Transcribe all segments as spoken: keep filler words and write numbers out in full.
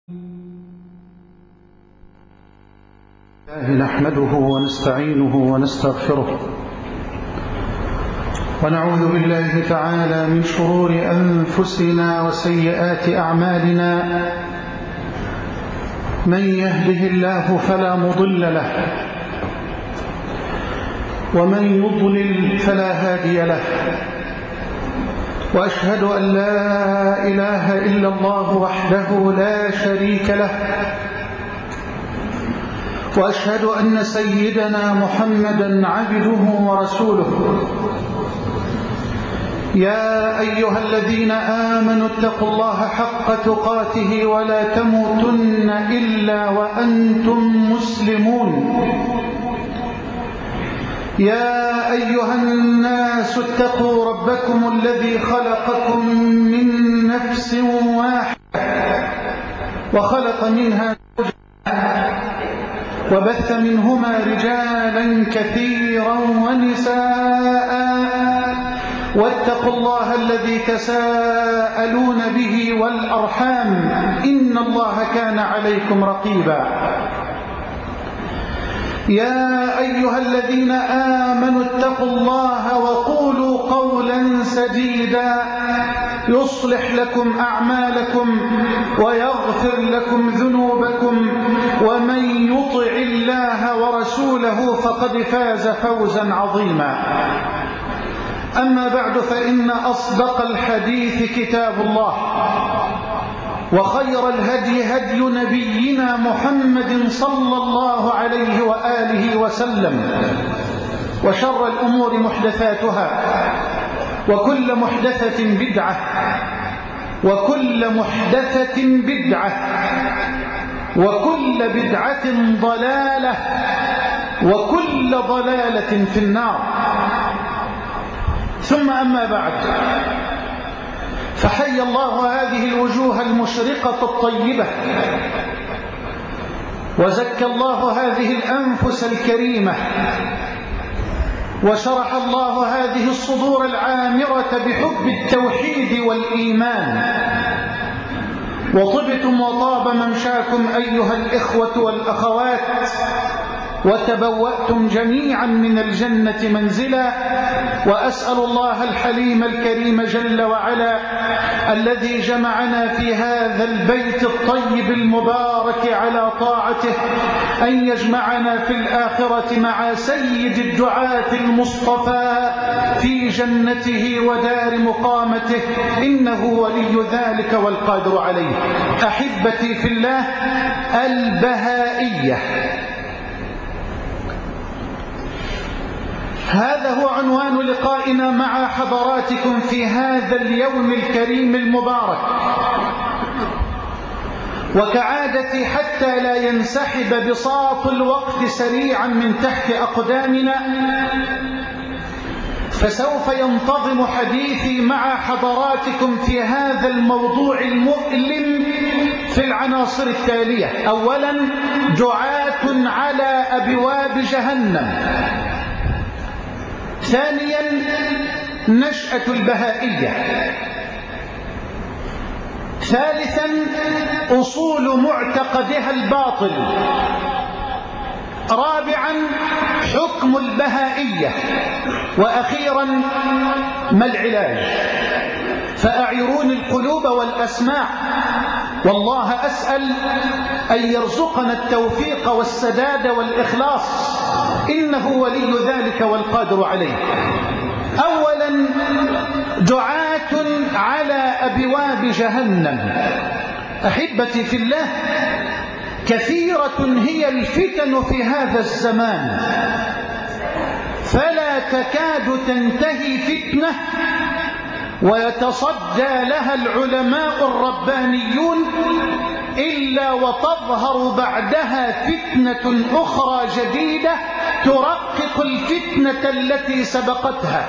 نحمده ونستعينه ونستغفره ونعوذ بالله تعالى من شرور أنفسنا وسيئات أعمالنا. من يهده الله فلا مضل له ومن يضلل فلا هادي له، وأشهد أن لا إله إلا الله وحده لا شريك له، وأشهد أن سيدنا محمدًا عبده ورسوله. يا أيها الذين آمنوا اتقوا الله حق تقاته ولا تموتن إلا وأنتم مسلمون. يا أيها الناس اتقوا ربكم الذي خلقكم من نفس واحدة وخلق منها زوجها وبث منهما رجالا كثيرا ونساء، واتقوا الله الذي تساءلون به والأرحام إن الله كان عليكم رقيبا. يا أيها الذين آمنوا اتقوا الله وقولوا قولا سديدا يصلح لكم أعمالكم ويغفر لكم ذنوبكم، ومن يطع الله ورسوله فقد فاز فوزا عظيما. أما بعد، فإن أصدق الحديث كتاب الله، وخير الهدي هدي نبينا محمد صلى الله عليه وآله وسلم، وشر الأمور محدثاتها، وكل محدثة بدعة، وكل محدثة بدعة، وكل بدعة ضلالة، وكل ضلالة في النار. ثم أما بعد، فحي الله هذه الوجوه المشرقة الطيبة، وزكى الله هذه الأنفس الكريمة، وشرح الله هذه الصدور العامرة بحب التوحيد والإيمان. وطبتم وطاب ممشاكم أيها الإخوة والأخوات، وتبوأتم جميعا من الجنة منزلا. وأسأل الله الحليم الكريم جل وعلا الذي جمعنا في هذا البيت الطيب المبارك على طاعته أن يجمعنا في الآخرة مع سيد الدعاة المصطفى في جنته ودار مقامته، إنه ولي ذلك والقادر عليه. أحبتي في الله، البهائية، هذا هو عنوان لقائنا مع حضراتكم في هذا اليوم الكريم المبارك. وكعادتي، حتى لا ينسحب بساط الوقت سريعا من تحت أقدامنا، فسوف ينتظم حديثي مع حضراتكم في هذا الموضوع المؤلم في العناصر التالية. أولا، دعاة على أبواب جهنم. ثانيا، نشأة البهائية. ثالثا، أصول معتقدها الباطل. رابعا، حكم البهائية. وأخيرا، ما العلاج؟ فأعيروني القلوب والأسماع، والله أسأل أن يرزقنا التوفيق والسداد والإخلاص، إنه ولي ذلك والقادر عليه. أولا، دعاة على أبواب جهنم. أحبتي في الله، كثيرة هي الفتن في هذا الزمان، فلا تكاد تنتهي فتنة ويتصدى لها العلماء الربانيون إلا وتظهر بعدها فتنة أخرى جديدة ترقق الفتنة التي سبقتها،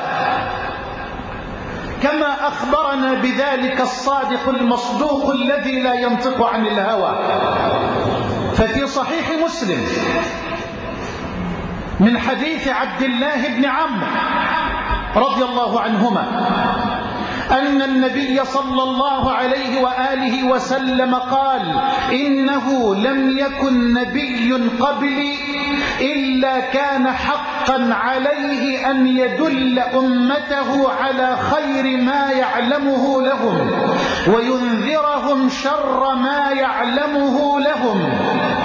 كما أخبرنا بذلك الصادق المصدوق الذي لا ينطق عن الهوى. ففي صحيح مسلم من حديث عبد الله بن عمرو رضي الله عنهما أن النبي صلى الله عليه وآله وسلم قال: إنه لم يكن نبي قبلي إلا كان حقا عليه أن يدل أمته على خير ما يعلمه لهم وينذرهم شر ما يعلمه لهم،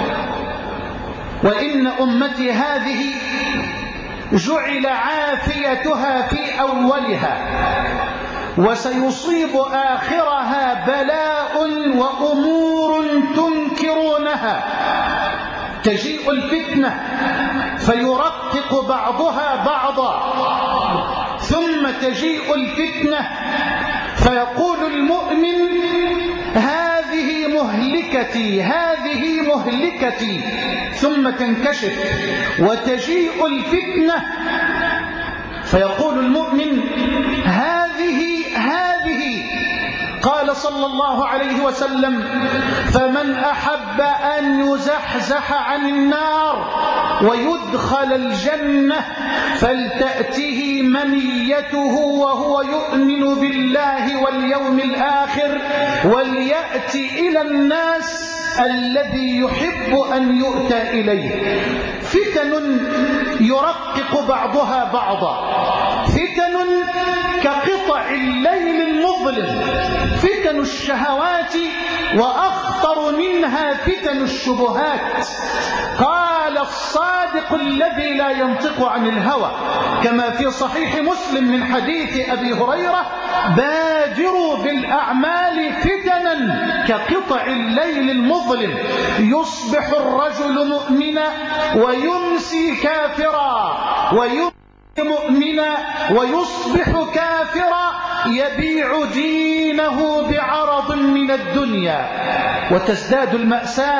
وإن أمتي هذه جعل عافيتها في أولها وسيصيب آخرها بلاء وأمور تنكرونها. تجيء الفتنة فيرقق بعضها بعضا، ثم تجيء الفتنة فيقول المؤمن: هذه مهلكتي هذه مهلكتي، ثم تنكشف وتجيء الفتنة فيقول المؤمن: هذه هذه. قال صلى الله عليه وسلم: فمن أحب أن يزحزح عن النار ويدخل الجنة فلتأته منيته وهو يؤمن بالله واليوم الآخر وليأت إلى الناس الذي يحب أن يؤتى إليه. فتن يرقق بعضها بعضا، فتن كقطع الليل المظلم، فتن الشهوات، وأخطر منها فتن الشبهات. قال الصادق الذي لا ينطق عن الهوى كما في صحيح مسلم من حديث أبي هريرة: بادروا بالأعمال فتنا كقطع الليل المظلم، يصبح الرجل مؤمنا ويمسي كافرا، ويمسي مؤمنا ويصبح كافرا، يبيع دينه بعرض من الدنيا. وتزداد المأساة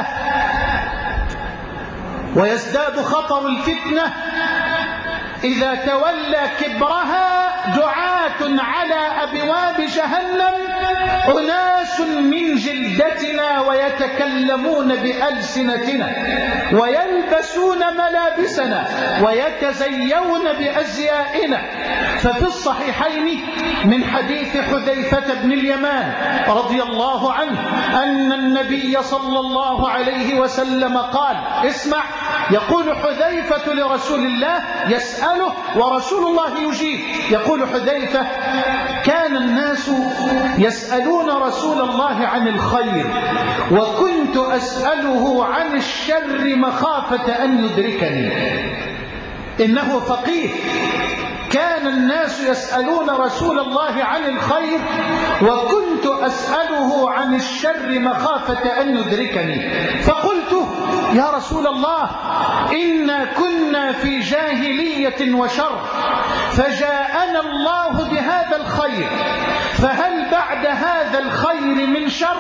ويزداد خطر الفتنة إذا تولى كبرها دعاة على أبواب جهنم، أناس من جلدتنا ويتكلمون بألسنتنا ويلبسون ملابسنا ويتزيون بأزيائنا. ففي الصحيحين من حديث حذيفة بن اليمان رضي الله عنه أن النبي صلى الله عليه وسلم قال: اسمع، يقول حذيفة لرسول الله يسأله ورسول الله يجيب. يقول حذيفة: كان الناس يسألون رسول الله عن الخير وكنت أسأله عن الشر مخافة أن يدركني. إنه فقيه. كان الناس يسألون رسول الله عن الخير وكنت أسأله عن الشر مخافة أن يدركني. فقلت: يا رسول الله، إنا كنا في جاهلية وشر فجاءنا الله بهذا الخير، فهل بعد هذا الخير من شر؟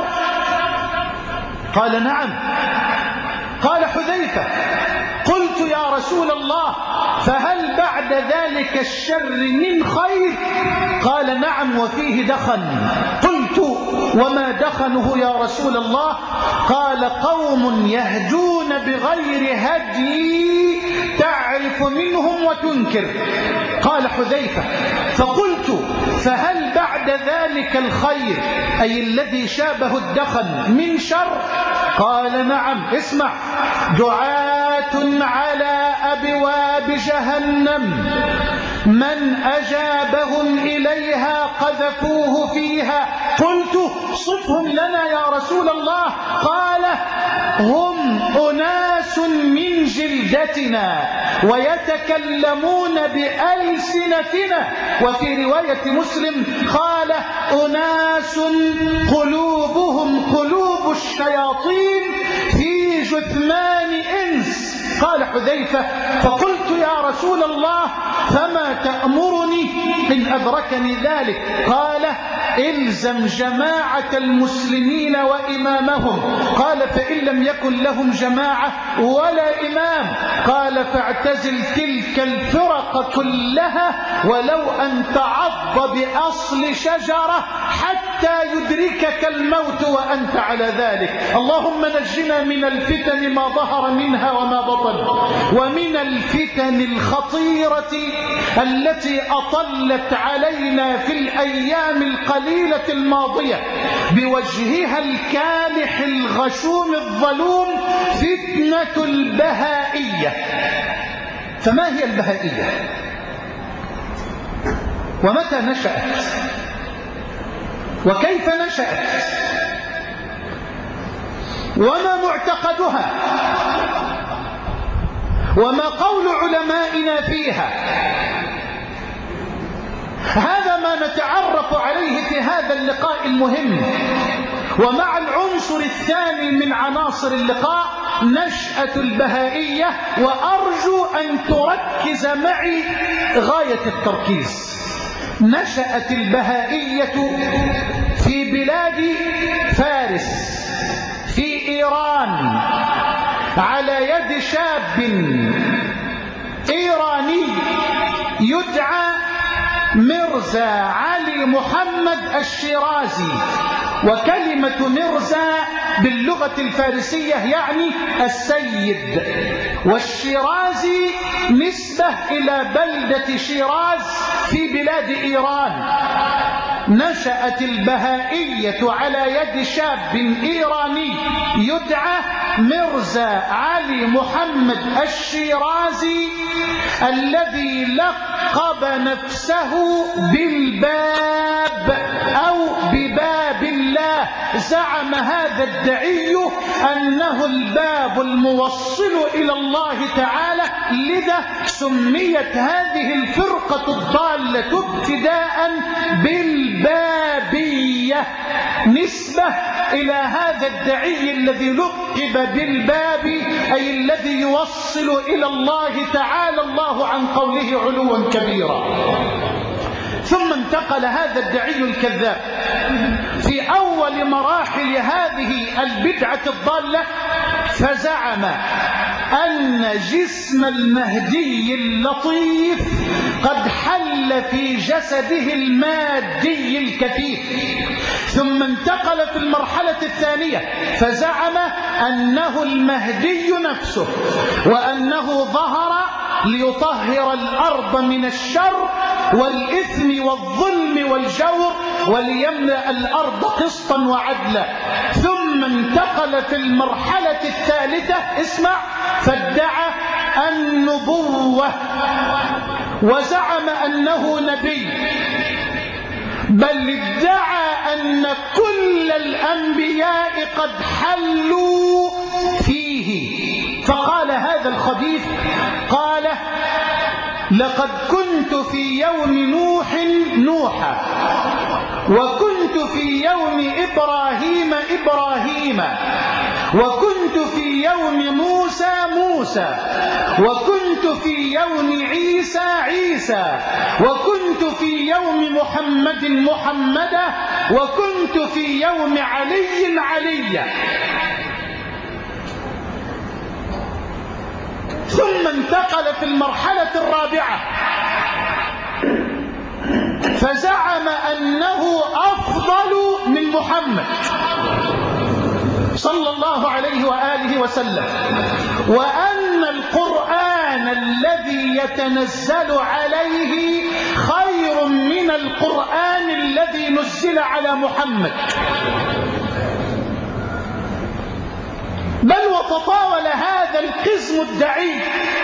قال: نعم. قال حذيفة: قلت: يا رسول الله، فهل بعد ذلك الشر من خير؟ قال: نعم، وفيه دخن. قلت: وما دخنه يا رسول الله؟ قال: قوم يهدون بغير هدي تعرف منهم وتنكر. قال حذيفة: فقلت: فهل بعد ذلك الخير أي الذي شابه الدخن من شر؟ قال: نعم. اسمع: دعاة على أبواب جهنم من أجابهم إليها قذفوه فيها. قلت: صفهم لنا يا رسول الله. قال: هم أناس من جلدتنا ويتكلمون بألسنتنا. وفي رواية مسلم قال: أناس قلوبهم قلوب الشياطين في جثمان إنس. قال حذيفة: فقلت: يا رسول الله، فما تأمرني إن أدركني ذلك؟ قال: إلزم جماعة المسلمين وإمامهم. قال: فإن لم يكن لهم جماعة ولا إمام؟ قال: فاعتزل تلك الفرق كلها ولو أن تعض بأصل شجرة حتى يدركك الموت وأنت على ذلك. اللهم نجنا من الفتن ما ظهر منها وما بطن، ومن الفتن الخطيرة التي أطلت علينا في الأيام القليلة الماضية بوجهها الكالح الغشوم الظلوم، فتنة البهائية. فما هي البهائية؟ ومتى نشأت؟ وكيف نشأت؟ وما معتقدها؟ وما قول علمائنا فيها؟ هذا ما نتعرف عليه في هذا اللقاء المهم. ومع العنصر الثاني من عناصر اللقاء نشأة البهائية، وأرجو أن تركز معي غاية التركيز. نشأت البهائية في بلاد فارس في إيران على يد شاب إيراني يدعى مرزا علي محمد الشيرازي. وكلمة مرزا باللغة الفارسية يعني السيد، والشيرازي نسبة إلى بلدة شيراز في بلاد إيران. نشأت البهائية على يد شاب إيراني يدعى مرزا علي محمد الشيرازي، الذي لقب نفسه بالباب أو بباب الله. زعم هذا الدعي أنه الباب الموصل إلى الله تعالى، لذا سميت هذه الفرقة الضالة ابتداء بالبابية، نسبة إلى هذا الدعي الذي لقب بالباب، أي الذي يوصل إلى الله تعالى الله عن قوله علوا كبيرا. ثم انتقل هذا الدعي الكذاب في أول مراحل هذه البدعة الضالة، فزعم أن جسم المهدي اللطيف قد حل في جسده المادي الكثيف. ثم انتقل في المرحلة الثانية فزعم أنه المهدي نفسه، وأنه ظهر ليطهر الأرض من الشر والإثم والظلم والجور، وليملأ الأرض قسطا وعدلا. ثم انتقل في المرحلة الثالثة، اسمع، فادعى النبوة وزعم أنه نبي، بل ادعى أن كل الأنبياء قد حلوا فيه. فقال هذا الخبيث، قال: لقد كنت في يوم نوح نوحا، وكنت في يوم إبراهيم إبراهيم، وكنت في يوم موسى موسى، وكنت في يوم عيسى عيسى، وكنت في يوم محمد محمدا، وكنت في يوم علي عليا. ثم انتقل في المرحلة الرابعة فزعم أنه أفضل من محمد صلى الله عليه وآله وسلم، وأن القرآن الذي يتنزل عليه خير من القرآن الذي نزل على محمد. بل وتطاول هذا القزم الدعي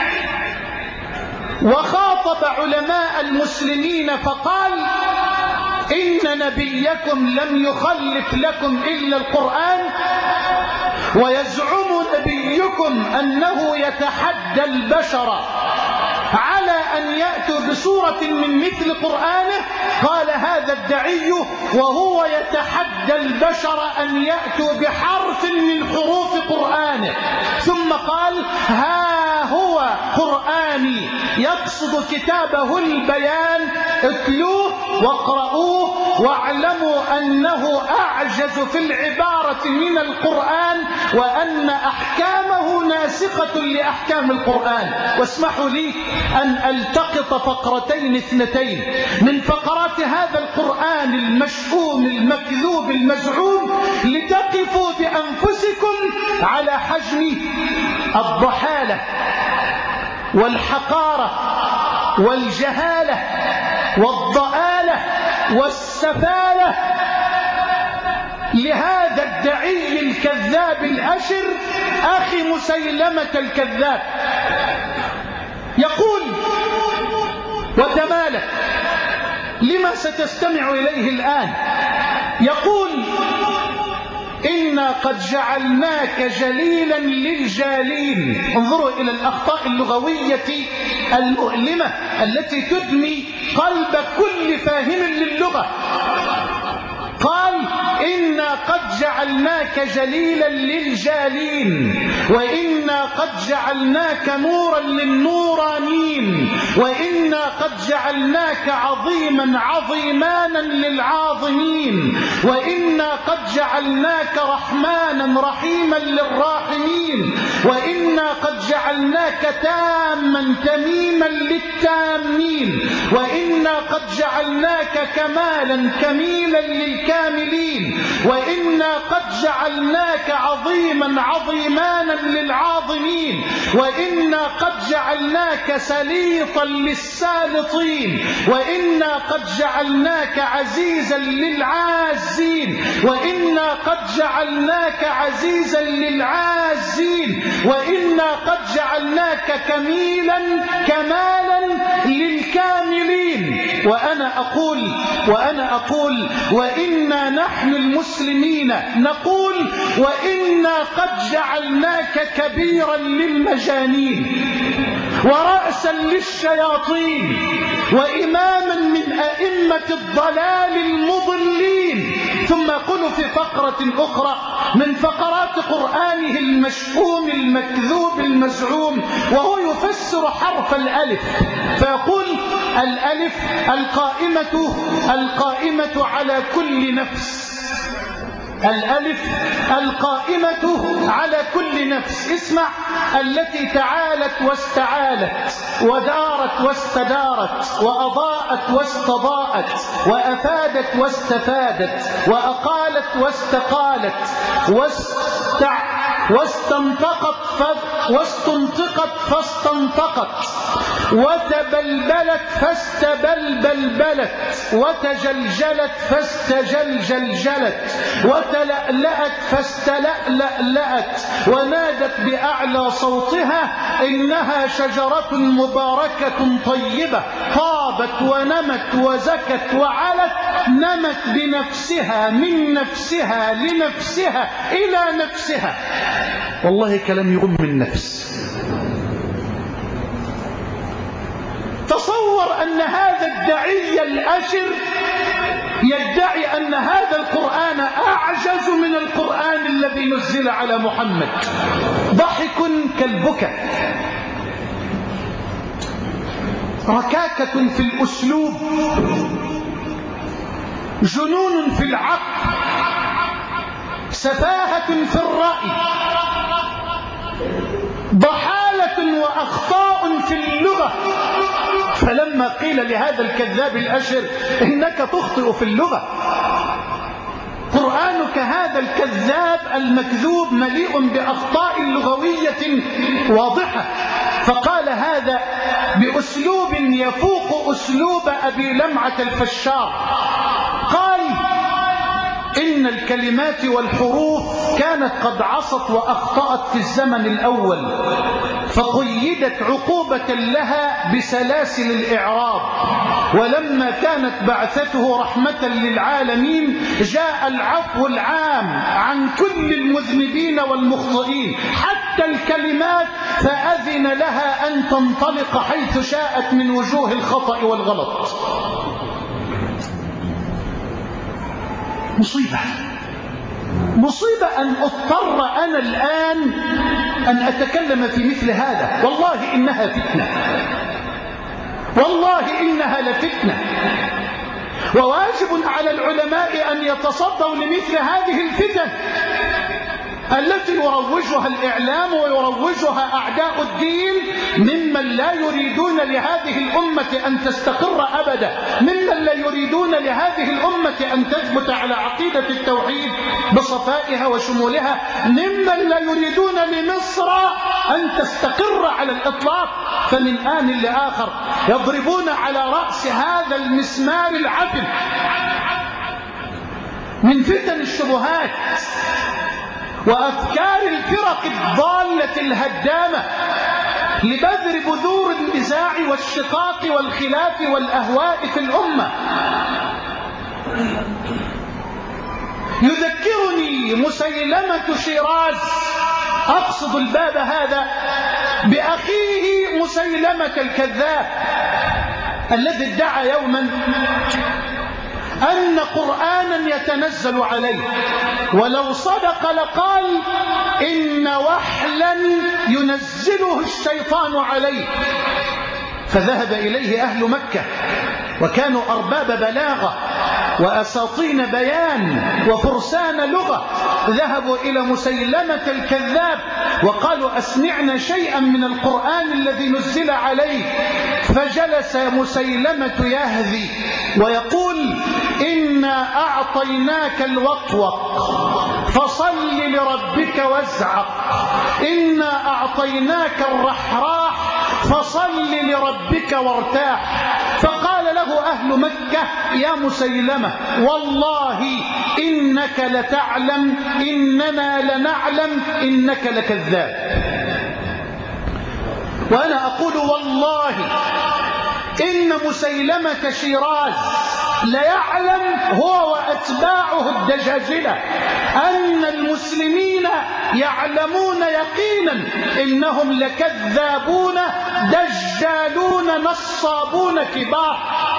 وخاطب علماء المسلمين فقال: إن نبيكم لم يخلف لكم إلا القرآن، ويزعم نبيكم أنه يتحدى البشر على أن يأتوا بسورة من مثل قرآنه. قال هذا الدعي وهو يتحدى البشر أن يأتوا بحرف من حروف قرآنه، ثم قال: ها هو قرآني، يقصد كتابه البيان، اتلوه واقرؤوه واعلموا أنه أعجز في العبارة من القرآن، وأن أحكامه ناسخة لأحكام القرآن. واسمحوا لي أن ألتقط فقرتين اثنتين من فقرات هذا القرآن المشؤوم المكذوب المزعوم لتقفوا بأنفسكم على حجم الضحالة والحقارة والجهالة والضآلة والسفالة لهذا الدعي الكذاب الأشر أخي مسيلمة الكذاب. يقول وتمالك لما ستستمع إليه الآن. يقول إنا قد جعلناك جليلا للجالين. انظروا إلى الأخطاء اللغوية المؤلمة التي تدمي قلب كل فاهم للغة. قال إنا قد جعلناك جليلا للجالين، وإنا قد جعلناك نورا للنورانين، وإنا قد جعلناك عظيما عظيمانا للعاظمين، وإنا قد جعلناك رحمانا رحيما للراحمين، وإنا قد جعلناك تاما تميما للتامين، وإنا قد جعلناك كمالا كميلا للكاملين، وإنا قد جعلناك عظيما عظيمانا للعاظمين، وإنا قد جعلناك سليطا للسالطين، وإنا قد جعلناك عزيزا للعازين، وإنا قد جعلناك عزيزا للعازين، وإنا قد جعلناك كميلا كمالا للكاملين. وأنا أقول وأنا أقول وإنا نحن المسلمين نقول وإنا قد جعلناك كبيرا للمجانين ورأسا للشياطين وإماما من أئمة الضلال المضلين. ثم يقول في فقرة أخرى من فقرات قرآنه المشؤوم المكذوب المزعوم وهو يفسر حرف الألف فيقول الألف القائمة القائمة على كل نفس. الألف القائمة على كل نفس. اسمع: التي تعالت واستعالت ودارت واستدارت وأضاءت واستضاءت وأفادت واستفادت وأقالت واستقالت واستع واستنطقت ف... واستنطقت فاستنطقت وتبلبلت فاستبلبلبلت وتجلجلت فاستجلجلجلت وتلألأت فاستلألألأت ونادت بأعلى صوتها إنها شجرة مباركة طيبة طابت ونمت وزكت وعلت نمت بنفسها من نفسها لنفسها إلى نفسها. والله كلام يغم النفس. تصور أن هذا الداعي الأشر يدعي أن هذا القرآن أعجز من القرآن الذي نزل على محمد. ضحك كالبكاء، ركاكة في الأسلوب، جنون في العقل، سفاهة في الرأي، ضحالة وأخطاء في اللغة. فلما قيل لهذا الكذاب الأشر إنك تخطئ في اللغة، قرآنك هذا الكذاب المكذوب مليء بأخطاء لغوية واضحة، فقال هذا بأسلوب يفوق أسلوب أبي لمعة الفشار. قال إن الكلمات والحروف كانت قد عصت وأخطأت في الزمن الأول، فقيدت عقوبة لها بسلاسل الإعراب، ولما كانت بعثته رحمة للعالمين جاء العفو العام عن كل المذنبين والمخطئين حتى الكلمات، فأذن لها أن تنطلق حيث شاءت من وجوه الخطأ والغلط. مصيبة مصيبة أن أضطر أنا الآن أن أتكلم في مثل هذا. والله إنها فتنة، والله إنها لفتنة. وواجب على العلماء أن يتصدوا لمثل هذه الفتن التي يروجها الإعلام ويروجها أعداء الدين ممن لا يريدون لهذه الأمة أن تستقر أبدا، ممن لا يريدون لهذه الأمة أن تثبت على عقيدة التوحيد بصفائها وشمولها، ممن لا يريدون لمصر أن تستقر على الإطلاق. فمن آن لآخر يضربون على رأس هذا المسمار العفن من فتن الشبهات وأفكار الفرق الضالة الهدامة لبذر بذور النزاع والشقاق والخلاف والأهواء في الأمة. يذكرني مسيلمة شيراز، أقصد الباب هذا بأخيه مسيلمة الكذاب الذي ادعى يوما أن قرآنا يتنزل عليه، ولو صدق لقال إن وحلا ينزله الشيطان عليه. فذهب إليه أهل مكة وكانوا أرباب بلاغة وأساطين بيان وفرسان لغة، ذهبوا إلى مسيلمة الكذاب وقالوا أسمعنا شيئا من القرآن الذي نزل عليه. فجلس مسيلمة يهذي ويقول إنا أعطيناك الوقوق فصل لربك وازعق، إنا أعطيناك الرحراح فصل لربك وارتاح. فقال له أهل مكة يا مسيلمة والله إنك لتعلم إننا لنعلم إنك لكذاب. وأنا أقول والله إن مسيلمة شيراز ليعلم هو وأتباعه الدجاجلة أن المسلمين يعلمون يقينا إنهم لكذابون دجالون نصابون كبار.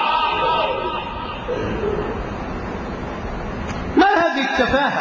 ما هذه التفاهة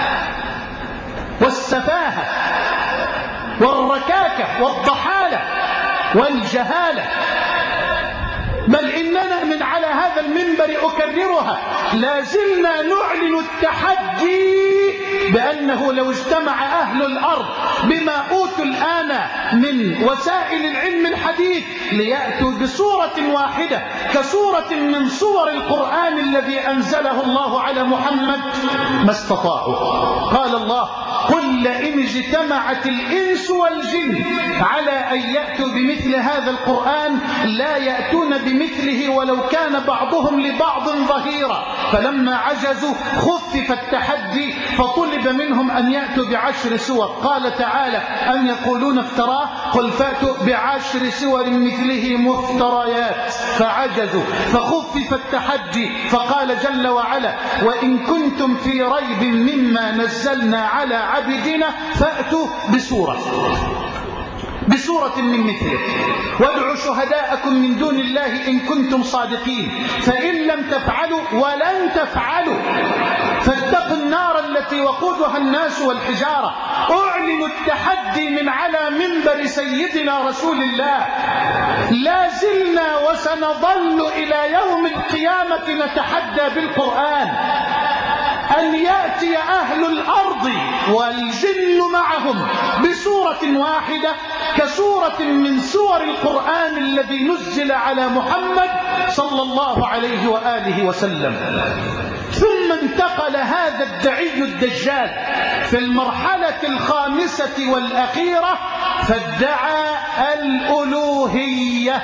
والسفاهة والركاكة والضحالة والجهالة؟ بل إننا من على هذا المنبر أكررها لازلنا نعلن التحدي بأنه لو اجتمع أهل الأرض بما أوتوا الآن من وسائل العلم الحديث ليأتوا بصورة واحدة كصورة من صور القرآن الذي أنزله الله على محمد ما استطاعوا. قال الله قل لئن اجتمعت الإنس والجن على أن يأتوا بمثل هذا القرآن لا يأتون بمثله ولو كان بعضهم لبعض ظهيرا. فلما عجزوا خفف التحدي فطلب منهم أن يأتوا بعشر سور. قال تعالى أن يقولون افتراه قل فأتوا بعشر سور مثله مفتريات فعجزوا فخفف التحدي. فقال جل وعلا وإن كنتم في ريب مما نزلنا على عبدنا فأتوا بسورة بسورة من مثله وادعوا شهداءكم من دون الله إن كنتم صادقين فإن لم تفعلوا ولن تفعلوا فاتقوا النار التي وقودها الناس والحجارة. أعلن التحدي من على منبر سيدنا رسول الله. لا زلنا وسنظل إلى يوم القيامة نتحدى بالقرآن أن يأتي أهل الأرض والجن معهم بسورة واحدة كسورة من سور القرآن الذي نزل على محمد صلى الله عليه وآله وسلم. ثم انتقل هذا الدعي الدجال في المرحلة الخامسة والأخيرة فادعى الألوهية.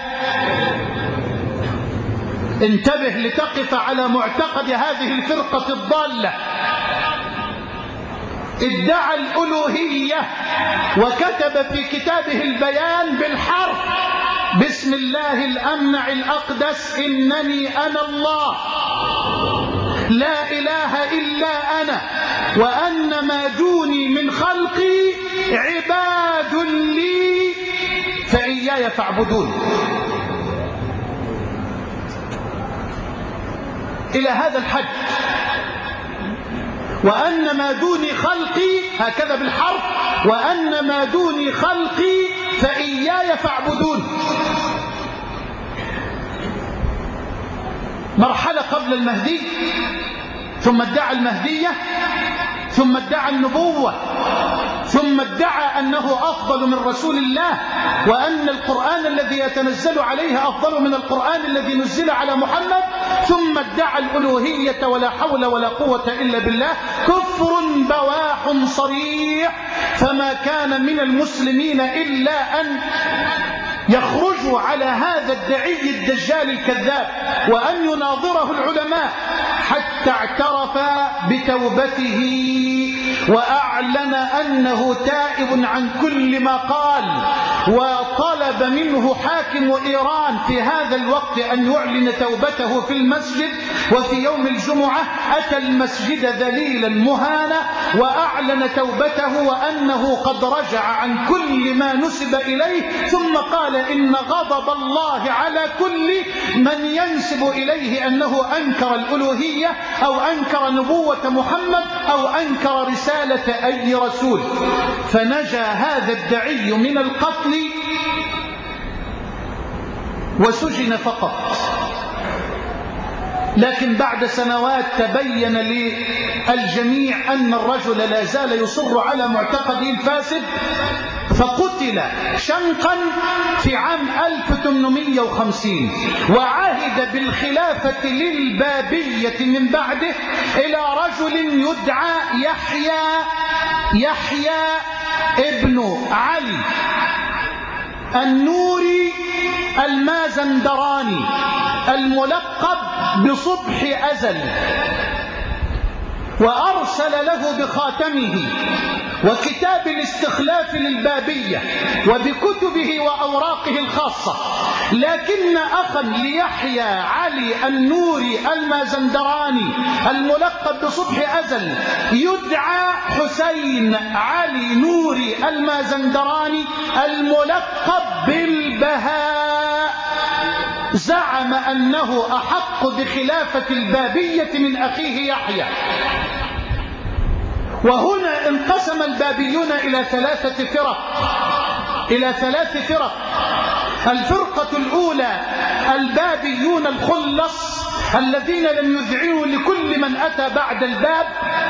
انتبه لتقف على معتقد هذه الفرقة الضالة. ادعى الألوهية وكتب في كتابه البيان بالحرف بسم الله الأمنع الأقدس إنني أنا الله لا إله إلا أنا وأن ما دوني من خلقي عباد لي فإياي فاعبدون. إلى هذا الحد. وأن ما دوني خلقي هكذا بالحرف وأن ما دوني خلقي فإياي فاعبدون. مرحلة قبل المهدي، ثم ادعى المهدية، ثم ادعى النبوة، ثم ادعى أنه أفضل من رسول الله، وأن القرآن الذي يتنزل عليه أفضل من القرآن الذي نزل على محمد، ثم ادعى الألوهية ولا حول ولا قوة إلا بالله. كفر بواح صريح. فما كان من المسلمين إلا أن يخرجوا على هذا الدعي الدجال الكذاب وأن يناظره العلماء حتى اعترف بتوبته وأعلن أنه تائب عن كل ما قال. وطلب منه حاكم إيران في هذا الوقت أن يعلن توبته في المسجد، وفي يوم الجمعة أتى المسجد ذليلا مهانا وأعلن توبته وأنه قد رجع عن كل ما نسب إليه، ثم قال إن غضب الله على كل من ينسب إليه أنه أنكر الألوهية أو أنكر نبوة محمد أو أنكر رسالة أي رسول. فنجا هذا الدعي من القتل وسجن فقط. لكن بعد سنوات تبين للجميع أن الرجل لا زال يصر على معتقده الفاسد، فقتل شنقا في عام ألف وثمانمائة وخمسين، وعهد بالخلافة للبابية من بعده إلى رجل يدعى يحيى يحيى ابن علي النوري المازندراني الملقب بصبح أزل، وأرسل له بخاتمه وكتاب الاستخلاف للبابية وبكتبه وأوراقه الخاصة. لكن أخا ليحيى علي النوري المازندراني الملقب بصبح أزل يدعى حسين علي نوري المازندراني الملقب بالبهاء، زعم أنه أحق بخلافة البابية من أخيه يحيى. وهنا انقسم البابيون إلى ثلاثة فرق إلى ثلاث فرق. الفرقة الأولى البابيون الخلص الذين لم يذعنوا لكل من أتى بعد الباب.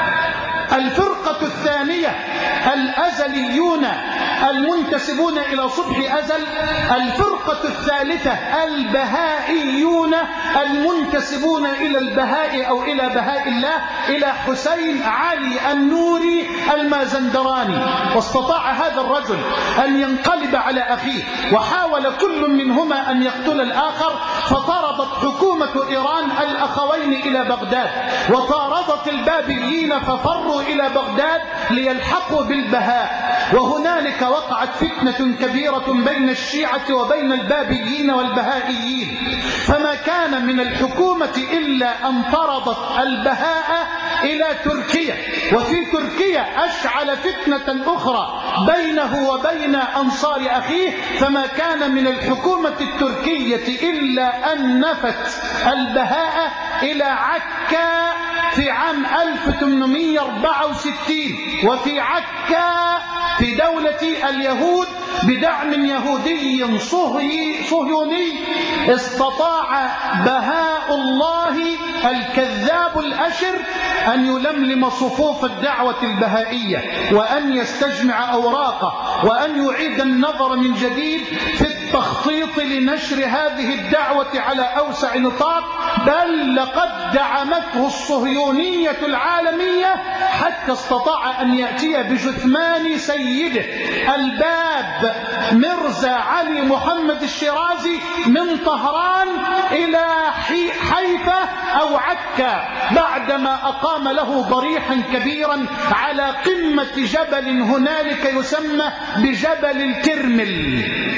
الفرقة الثانية الأزليون المنتسبون إلى صبح أزل. الفرقة الثالثة البهائيون المنتسبون إلى البهاء أو إلى بهاء الله، إلى حسين علي النوري المازندراني. واستطاع هذا الرجل أن ينقلب على أخيه، وحاول كل منهما أن يقتل الآخر، فطاردت حكومة إيران الأخوين إلى بغداد، وطاردت البابيين ففروا إلى بغداد ليلحقوا بالبهاء. وهنالك وقعت فتنة كبيرة بين الشيعة وبين البابيين والبهائيين، فما كان من الحكومة إلا أن طردت البهاء إلى تركيا، وفي تركيا أشعل فتنة أخرى بينه وبين أنصار أخيه، فما كان من الحكومة التركية إلا أن نفت البهاء إلى عكا في عام ألف وثمانمائة وأربعة وستين. وفي عكا في دولة اليهود بدعم يهودي صهيوني استطاع بهاء الله الكذاب الأشر أن يلملم صفوف الدعوة البهائية، وأن يستجمع أوراقه، وأن يعيد النظر من جديد في التخطيط لنشر هذه الدعوة على أوسع نطاق. بل لقد دعمته الصهيونية العالمية حتى استطاع أن يأتي بجثمان سيده الباب مرزا علي محمد الشيرازي من طهران إلى حيفا أو عكا، بعدما أقام له ضريحا كبيرا على قمة جبل هنالك يسمى بجبل الكرمل.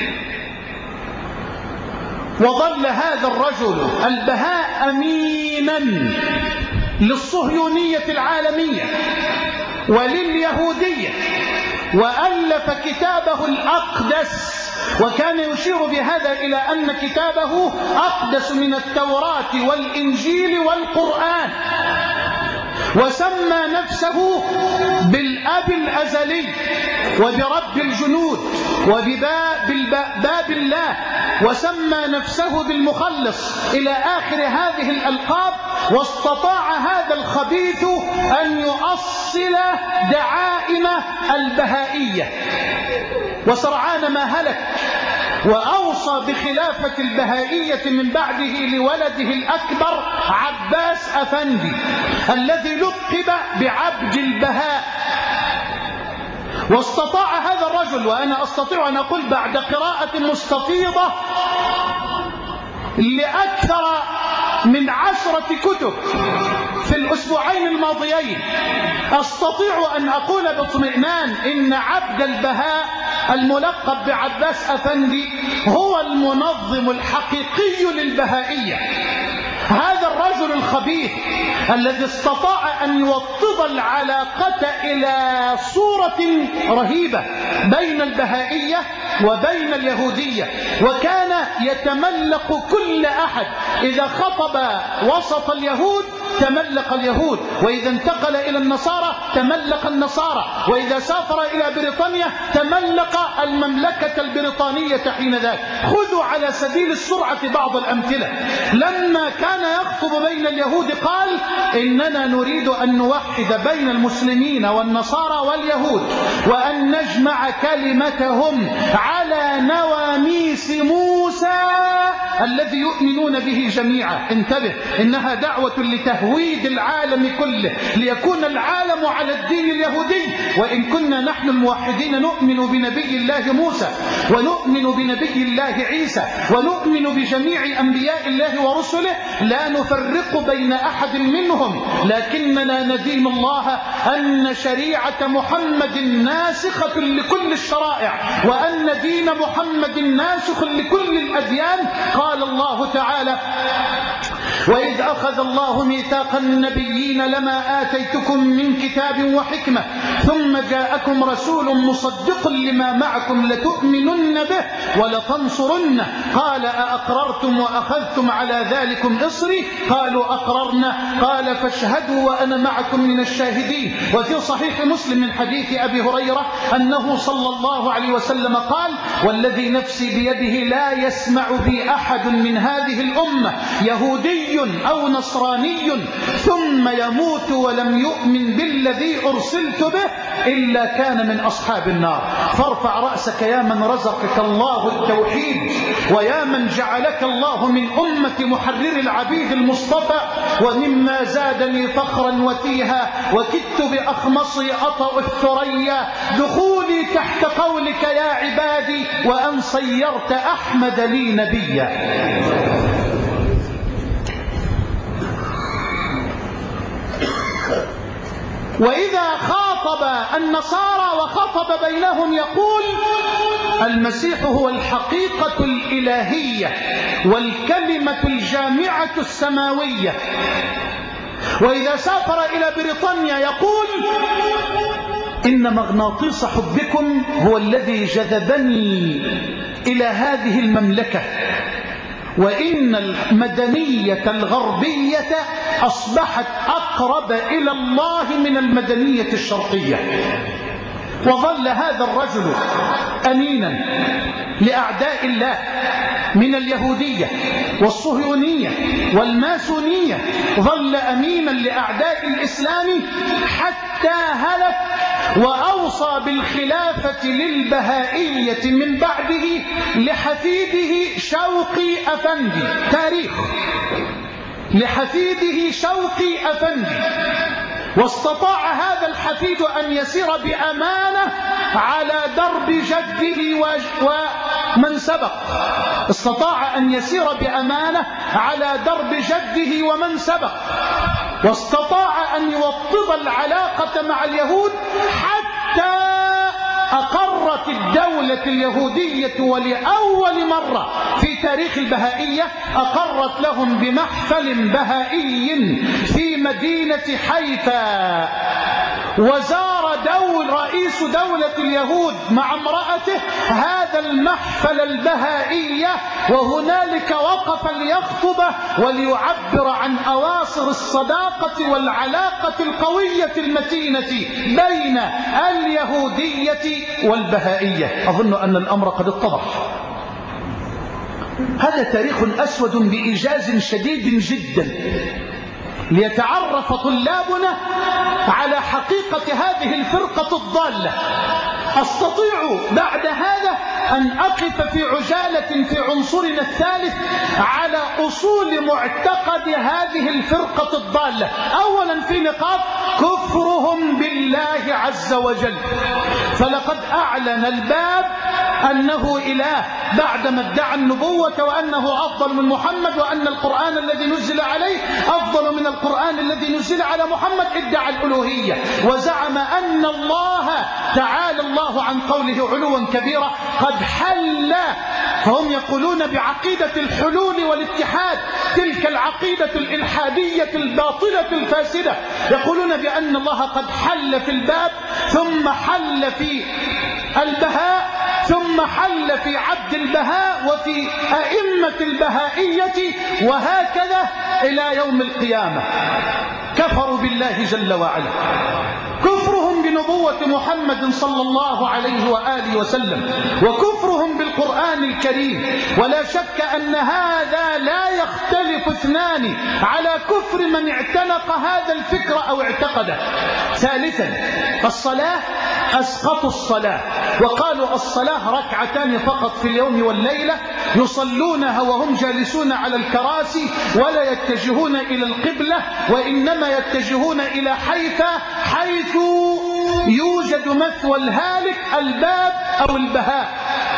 وظل هذا الرجل البهاء أمينا للصهيونية العالمية ولليهودية، وألف كتابه الأقدس، وكان يشير بهذا إلى أن كتابه أقدس من التوراة والإنجيل والقرآن، وسمى نفسه بالأب الأزلي وبرب الجنود وبباب باب الله، وسمى نفسه بالمخلص إلى آخر هذه الألقاب. واستطاع هذا الخبيث أن يؤصل دعائم البهائية، وسرعان ما هلك، وأوصى بخلافة البهائية من بعده لولده الأكبر عباس أفندي الذي لقب بعبد البهاء. واستطاع هذا الرجل، وأنا أستطيع أن أقول بعد قراءة مستفيضة لأكثر من عشرة كتب في الأسبوعين الماضيين، أستطيع أن أقول باطمئنان إن عبد البهاء الملقب بعباس أفندي هو المنظم الحقيقي للبهائية. هذا الرجل الخبيث الذي استطاع أن يوطد العلاقة إلى صورة رهيبة بين البهائية وبين اليهودية، وكان يتملق كل أحد. إذا خطب وسط اليهود تملق اليهود، وإذا انتقل إلى النصارى تملق النصارى، وإذا سافر إلى بريطانيا تملق المملكة البريطانية حين ذاك. خذوا على سبيل السرعة بعض الأمثلة. لما كان يخطب بين اليهود قال: إننا نريد أن نوحد بين المسلمين والنصارى واليهود، وأن نجمع كلمتهم على نواميس موسى الذي يؤمنون به جميعا. انتبه، إنها دعوة لتهويد العالم كله ليكون العالم على الدين اليهودي. وإن كنا نحن الموحدين نؤمن بنبي الله موسى، ونؤمن بنبي الله عيسى، ونؤمن بجميع أنبياء الله ورسله، لا نفرق بين أحد منهم، لكننا ندين الله أن شريعة محمد ناسخة لكل الشرائع، وأن دين محمد ناسخ لكل الأديان. قال الله تعالى: وإذ أخذ الله ميثاق النبيين لما آتيتكم من كتاب وحكمة ثم جاءكم رسول مصدق لما معكم لتؤمنن به ولتنصرنه قال أأقررتم وأخذتم على ذلكم إصري قالوا أقررنا قال فاشهدوا وأنا معكم من الشاهدين. وفي صحيح مسلم من حديث أبي هريرة أنه صلى الله عليه وسلم قال: والذي نفسي بيده لا يسمع بي أحد من هذه الأمة يهودي أو نصراني ثم يموت ولم يؤمن بالذي أرسلت به إلا كان من أصحاب النار. فارفع رأسك يا من رزقك الله التوحيد، ويا من جعلك الله من أمة محرر العبيد المصطفى. ومما زادني فخرا وتيها وكدت بأخمصي أطأ الثريا دخولي تحت قولك يا عبادي وأن صيرت أحمد لي نبيا. وإذا خاطب النصارى وخطب بينهم يقول: المسيح هو الحقيقة الإلهية والكلمة الجامعة السماوية. وإذا سافر إلى بريطانيا يقول: إن مغناطيس حبكم هو الذي جذبني إلى هذه المملكة، وإن المدنية الغربية أصبحت أقرب إلى الله من المدنية الشرقية. وظل هذا الرجل أمينا لأعداء الله من اليهودية والصهيونية والماسونية، ظل أمينا لأعداء الإسلام حتى هلك، وأوصى بالخلافة للبهائية من بعده لحفيده شوقي أفندي. تاريخ لحفيده شوقي أفندي. واستطاع هذا الحفيد أن يسير بأمانة على درب جده ومن سبق. استطاع أن يسير بأمانة على درب جده ومن سبق، واستطاع أن يوطد العلاقة مع اليهود حتى أقرت الدولة اليهودية ولأول مرة في تاريخ البهائية أقرت لهم بمحفل بهائي في مدينة حيفا. وزار دول رئيس دولة اليهود مع امرأته هذا المحفل البهائية، وهنالك وقف ليخطب وليعبر عن أواصر الصداقة والعلاقة القوية المتينة بين اليهودية والبهائية. أظن أن الأمر قد اتضح. هذا تاريخ أسود بإيجاز شديد جدا ليتعرف طلابنا على حقيقة هذه الفرقة الضالة. أستطيع بعد هذا أن أقف في عجالة في عنصرنا الثالث على أصول معتقد هذه الفرقة الضالة. أولا في نقاط كفرهم بالله عز وجل، فلقد أعلن الباب أنه إله بعدما ادعى النبوة وأنه أفضل من محمد، وأن القرآن الذي نزل عليه أفضل من القرآن الذي نزل على محمد. ادعى الألوهية وزعم أن الله تعالى الله عن قوله علوا كبيرا قد حل. فهم يقولون بعقيدة الحلول والاتحاد، تلك العقيدة الإلحادية الباطلة الفاسدة. يقولون بأن الله قد حل في الباب، ثم حل في البهاء، ثم حل في عبد البهاء وفي أئمة البهائية، وهكذا إلى يوم القيامة. كفروا بالله جل وعلا. كفرهم بنبوة محمد صلى الله عليه وآله وسلم، وكفرهم بالقرآن الكريم. ولا شك أن هذا لا يختلف اثنان على كفر من اعتنق هذا الفكر أو اعتقده. ثالثا الصلاة، أسقطوا الصلاة وقالوا الصلاة ركعتان فقط في اليوم والليلة، يصلونها وهم جالسون على الكراسي ولا يتجهون إلى القبلة، وإنما يتجهون إلى حيث حيث يوجد مثوى الهالك، الباب أو البهاء.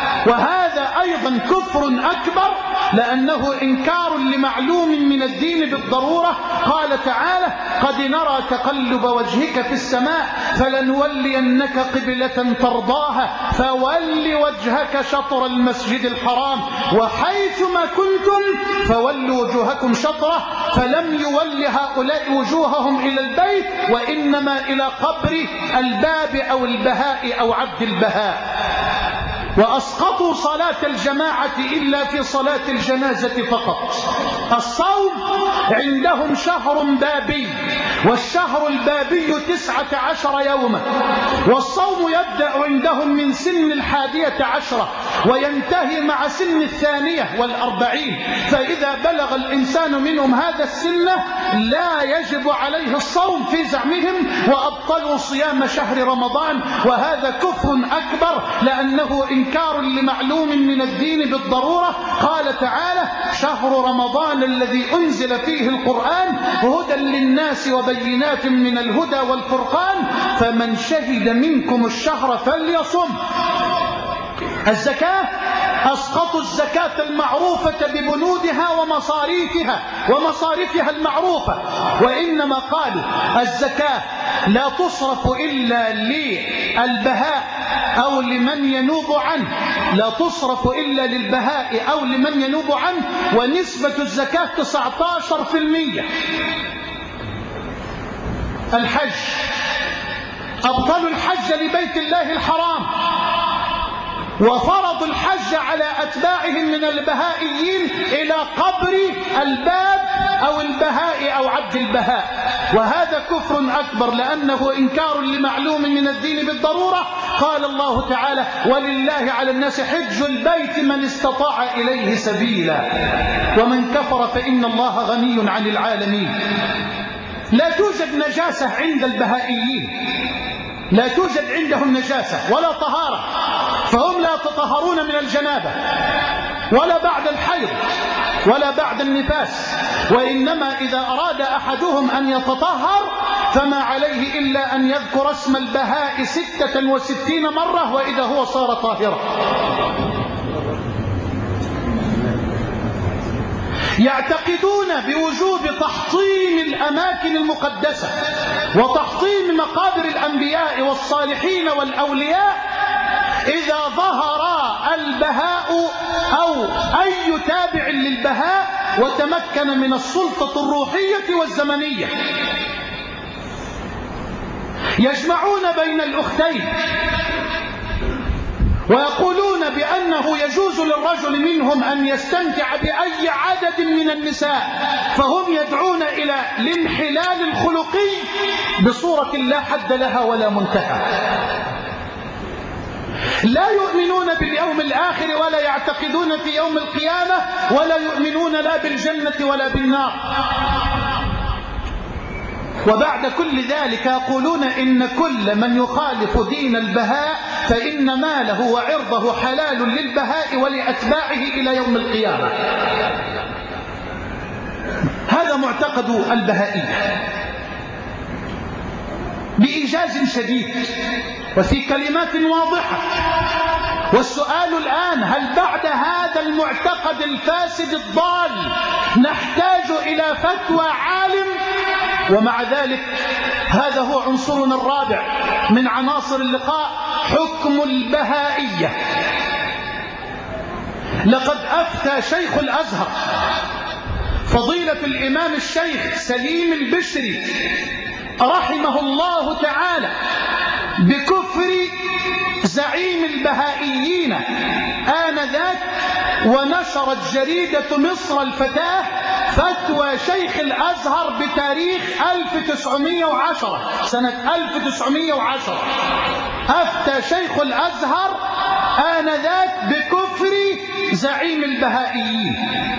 وهذا أيضا كفر أكبر، لأنه إنكار لمعلوم من الدين بالضرورة. قال تعالى قد نرى تقلب وجهك في السماء فلنولينك قبلة ترضاها فول وجهك شطر المسجد الحرام وحيثما كنتم فولوا وجوهكم شطره، فلم يول هؤلاء وجوههم إلى البيت وإنما إلى قبر الباب أو البهاء أو عبد البهاء. وأسقطوا صلاة الجماعة إلا في صلاة الجنازة فقط. الصوم عندهم شهر بابي، والشهر البابي تسعة عشر يوما، والصوم يبدأ عندهم من سن الحادية عشرة وينتهي مع سن الثانية والأربعين. فإذا بلغ الإنسان منهم هذا السن لا يجب عليه الصوم في زعمهم، وأبطلوا صيام شهر رمضان. وهذا كفر أكبر، لأنه إنكار لمعلوم من الدين بالضرورة. قال تعالى شهر رمضان الذي أنزل فيه القرآن هدى للناس وبينات من الهدى والفرقان فمن شهد منكم الشهر فليصم. الزكاة أسقطوا الزكاة المعروفة ببنودها ومصاريفها ومصاريفها المعروفة، وإنما قالوا الزكاة لا تصرف إلا للبهاء أو لمن ينوب عنه، لا تصرف إلا للبهاء أو لمن ينوب عنه، ونسبة الزكاة تسعة عشر بالمئة. الحج أبطلوا الحج لبيت الله الحرام، وفرضوا الحج على أتباعهم من البهائيين إلى قبر الباب أو البهاء أو عبد البهاء. وهذا كفر أكبر، لأنه إنكار لمعلوم من الدين بالضرورة. قال الله تعالى ولله على الناس حج البيت من استطاع إليه سبيلا ومن كفر فإن الله غني عن العالمين. لا توجد نجاسة عند البهائيين، لا توجد عندهم نجاسة ولا طهارة، فهم لا يتطهرون من الجنابة ولا بعد الحيض ولا بعد النفاس، وإنما إذا أراد أحدهم أن يتطهر فما عليه إلا أن يذكر اسم البهاء ستة وستين مرة وإذا هو صار طاهرا. يعتقدون بوجوب تحطيم الأماكن المقدسة وتحطيم مقابر الأنبياء والصالحين والأولياء إذا ظهر البهاء أو أي تابع للبهاء وتمكن من السلطة الروحية والزمنية. يجمعون بين الأختين ويقولون بأنه يجوز للرجل منهم أن يستمتع بأي عدد من النساء، فهم يدعون إلى الانحلال الخلقي بصورة لا حد لها ولا منتهى. لا يؤمنون باليوم الآخر ولا يعتقدون في يوم القيامة ولا يؤمنون لا بالجنة ولا بالنار. وبعد كل ذلك يقولون إن كل من يخالف دين البهاء فإن ماله وعرضه حلال للبهاء ولأتباعه إلى يوم القيامة. هذا معتقد البهائية بإيجاز شديد وفي كلمات واضحة. والسؤال الآن: هل بعد هذا المعتقد الفاسد الضال نحتاج إلى فتوى عالم؟ ومع ذلك هذا هو عنصرنا الرابع من عناصر اللقاء: حكم البهائية. لقد أفتى شيخ الأزهر فضيلة الإمام الشيخ سليم البشري رحمه الله تعالى بكفر زعيم البهائيين آنذاك، ونشرت جريدة مصر الفتاة فتوى شيخ الأزهر بتاريخ ألف وتسعمائة وعشرة سنة ألف وتسعمائة وعشرة. أفتى شيخ الأزهر آنذاك بكفر زعيم البهائيين.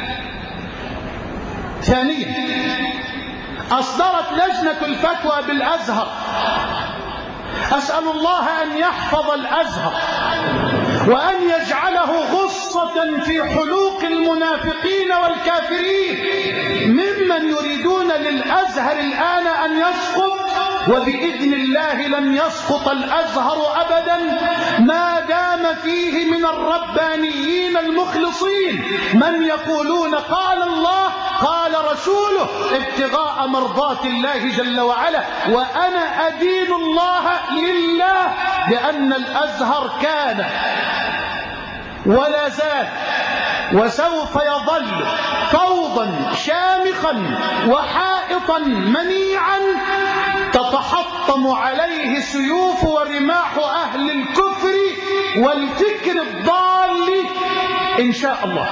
ثانيا، أصدرت لجنة الفتوى بالأزهر، أسأل الله أن يحفظ الأزهر وأن يجعله غصة في حلوق المنافقين والكافرين ممن يريدون للأزهر الآن أن يسقط، وبإذن الله لن يسقط الأزهر أبدا ما دام فيه من الربانيين المخلصين من يقولون قال الله قال رسوله ابتغاء مرضات الله جل وعلا. وأنا أدين الله لله بأن الأزهر كان ولا زال وسوف يظل فوضا شامخا وحائطا منيعا تتحطم عليه سيوف ورماح أهل الكفر والفكر الضال إن شاء الله.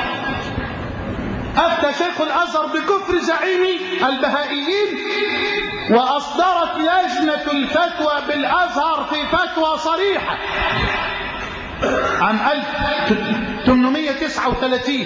أفتى شيخ الأزهر بكفر زعيم البهائيين، وأصدرت لجنة الفتوى بالأزهر في فتوى صريحة عام ألف وثمانمائة وتسعة وثلاثين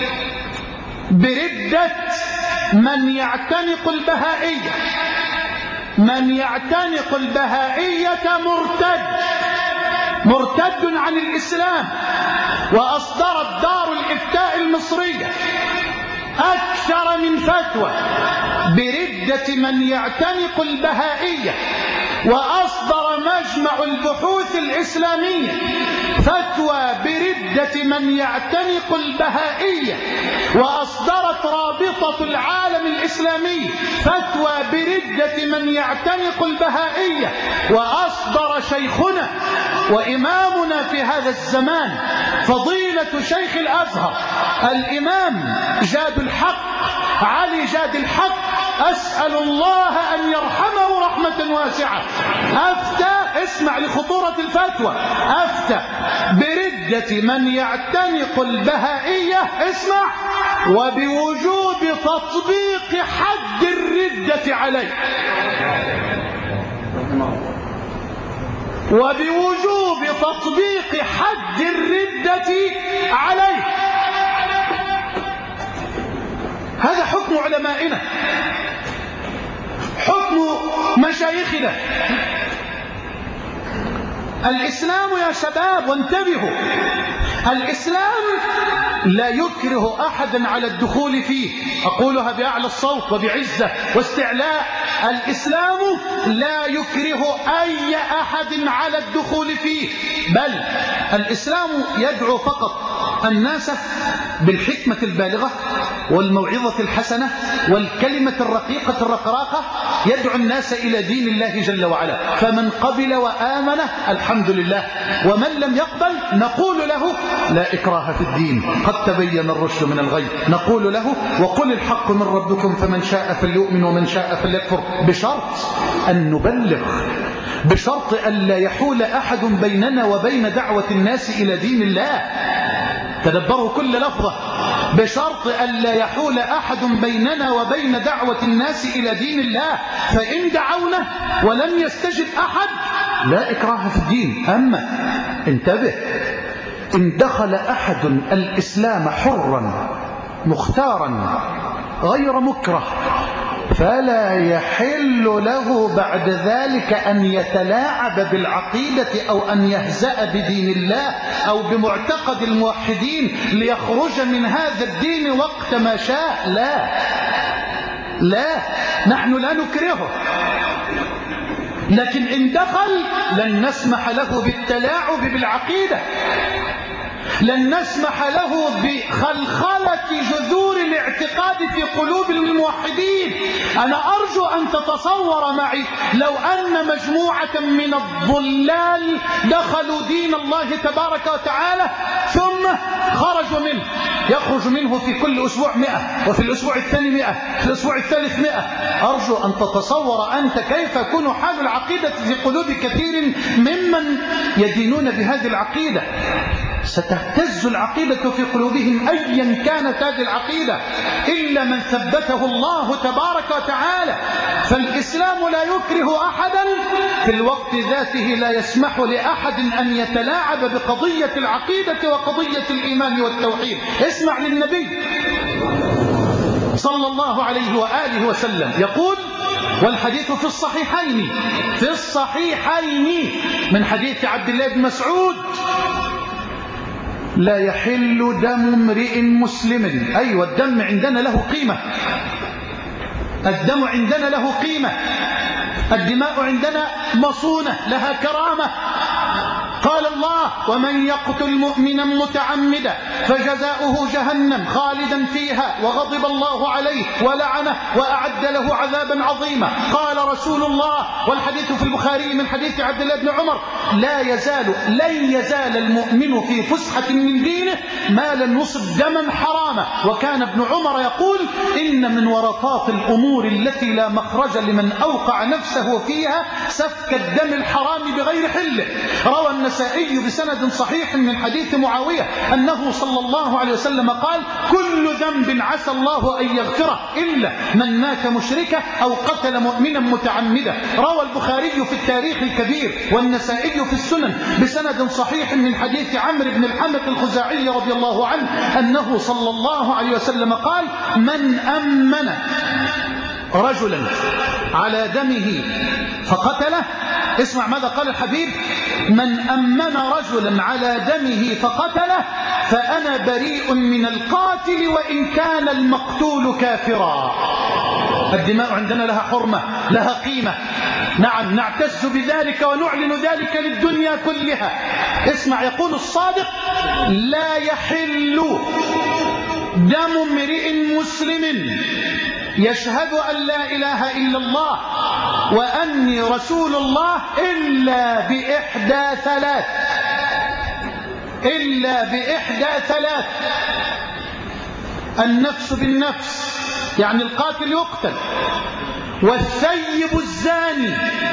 بردة من يعتنق البهائية. من يعتنق البهائية مرتد مرتد عن الإسلام. وأصدرت دار الإفتاء المصرية أكثر من فتوى بردة من يعتنق البهائية. وأصدر مجمع البحوث الإسلامية فتوى بردة من يعتنق البهائية. وأصدرت رابطة العالم الإسلامي فتوى بردة من يعتنق البهائية. وأصدر شيخنا وإمامنا في هذا الزمان فضيلة شيخ الأزهر الإمام جاد الحق علي جاد الحق، أسأل الله أن يرحمه رحمة واسعة، أفتى، اسمع لخطورة الفتوى، أفتى بردة من يعتنق البهائية، اسمع، وبوجوب تطبيق حد الردة عليه، وبوجوب تطبيق حد الردة عليه. هذا حكم علمائنا، حكم مشايخنا. الإسلام يا شباب وانتبهوا، الإسلام لا يكره أحدا على الدخول فيه، أقولها بأعلى الصوت وبعزة واستعلاء، الإسلام لا يكره أي أحد على الدخول فيه، بل الإسلام يدعو فقط الناس بالحكمة البالغة والموعظة الحسنة والكلمة الرقيقة الرقراقة، يدعو الناس إلى دين الله جل وعلا. فمن قبل وآمن الحمد لله، ومن لم يقبل نقول له لا إكراه في الدين، قد تبين الرشد من الغي، نقول له وقل الحق من ربكم فمن شاء فليؤمن ومن شاء فليكفر، بشرط أن نبلغ بشرط ألا يحول أحد بيننا وبين دعوة الناس إلى دين الله. تدبروا كل لفظة، بشرط ألا يحول أحد بيننا وبين دعوة الناس إلى دين الله. فإن دعونا ولم يستجب أحد لا إكراه في الدين. أما انتبه، إن دخل أحد الإسلام حرا مختارا غير مكره فلا يحل له بعد ذلك أن يتلاعب بالعقيدة أو أن يهزأ بدين الله أو بمعتقد الموحدين ليخرج من هذا الدين وقت ما شاء. لا لا، نحن لا نكرهه، لكن إن دخل لن نسمح له بالتلاعب بالعقيدة، لن نسمح له بخلخلة جذور الاعتقاد في قلوب الموحدين. أنا أرجو أن تتصور معي لو أن مجموعة من الضلال دخلوا دين الله تبارك وتعالى ثم خرجوا منه، يخرج منه في كل أسبوع مئة، وفي الأسبوع الثاني مئة، في الأسبوع الثالث مئة. أرجو أن تتصور أنت كيف يكون حال العقيدة في قلوب كثير ممن يدينون بهذه العقيدة. ستهتز العقيدة في قلوبهم أيا كانت هذه العقيدة إلا من ثبته الله تبارك وتعالى. فالإسلام لا يكره أحدا، في الوقت ذاته لا يسمح لأحد أن يتلاعب بقضية العقيدة وقضية الإيمان والتوحيد. اسمع للنبي صلى الله عليه وآله وسلم يقول، والحديث في الصحيحين في الصحيحين من حديث عبد الله بن مسعود: لا يحل دم امرئ مسلم. أيوة، الدم عندنا له قيمة، الدم عندنا له قيمة، الدماء عندنا مصونة لها كرامة. قال الله: ومن يقتل مؤمنا متعمدا فجزاؤه جهنم خالدا فيها وغضب الله عليه ولعنه وأعد له عذابا عظيما. قال رسول الله، والحديث في البخاري من حديث عبد الله بن عمر: لا يزال لن يزال المؤمن في فسحة من دينه ما لم يصب دما حراما. وكان ابن عمر يقول: إن من ورطات الأمور التي لا مخرج لمن أوقع نفسه فيها سفك الدم الحرام بغير حله. روى النسائي بسند صحيح من حديث معاوية أنه صلى الله عليه وسلم قال: كل ذنب عسى الله أن يغفره إلا من مات مشركا أو قتل مؤمنا متعمدا. روى البخاري في التاريخ الكبير والنسائي في السنن بسند صحيح من حديث عمرو بن الحمق الخزاعي رضي الله عنه أنه صلى الله عليه وسلم قال: من أمن رجلا على دمه فقتله. اسمع ماذا قال الحبيب: من أمن رجلا على دمه فقتله فأنا بريء من القاتل وإن كان المقتول كافرا. الدماء عندنا لها حرمة، لها قيمة، نعم نعتز بذلك ونعلن ذلك للدنيا كلها. اسمع، يقول الصادق: لا يحل دم امرئ مسلم يشهد أن لا إله إلا الله وأني رسول الله إلا بإحدى ثلاث، إلا بإحدى ثلاث: النفس بالنفس، يعني القاتل يقتل، والثيب الزاني،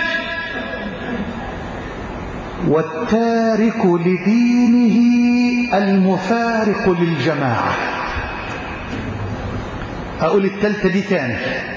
والتارك لدينه المفارق للجماعة. أقول التالتة دي تاني: